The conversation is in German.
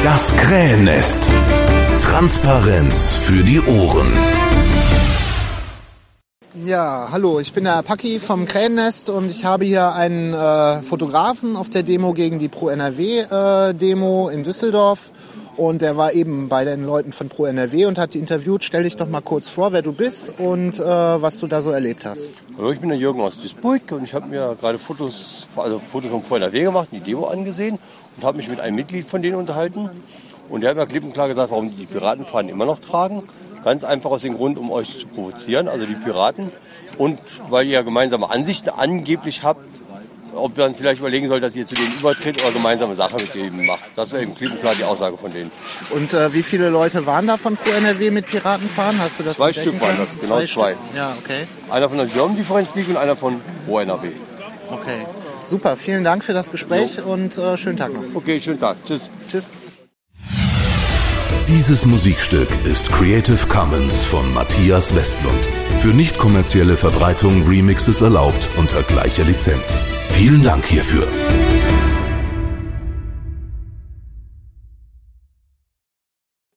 Das Krähennest. Transparenz für die Ohren. Ja, hallo, ich bin der Paki vom Krähennest und ich habe hier einen Fotografen auf der Demo gegen die Pro-NRW-Demo in Düsseldorf. Und der war eben bei den Leuten von Pro-NRW und hat die interviewt. Stell dich doch mal kurz vor, wer du bist und was du da so erlebt hast. Hallo, ich bin der Jürgen aus Duisburg und ich habe mir gerade Fotos von Pro-NRW gemacht, die Demo angesehen und habe mich mit einem Mitglied von denen unterhalten. Und der hat mir klipp und klar gesagt, warum die Piratenfahnen immer noch tragen. Ganz einfach aus dem Grund, um euch zu provozieren, also die Piraten. Und weil ihr gemeinsame Ansichten angeblich habt, ob man vielleicht überlegen soll, dass ihr zu denen übertritt oder gemeinsame Sachen mit denen macht. Das wäre eben klipp und klar die Aussage von denen. Und wie viele Leute waren da von Pro-NRW mit Piratenfahren? Hast du das 2 Stück waren das, genau 2. Ja, okay. Einer von der German Difference League und einer von Pro-NRW. Okay, super. Vielen Dank für das Gespräch und schönen Tag noch. Okay, schönen Tag. Tschüss. Tschüss. Dieses Musikstück ist Creative Commons von Matthias Westlund. Für nicht kommerzielle Verbreitung Remixes erlaubt unter gleicher Lizenz. Vielen Dank hierfür.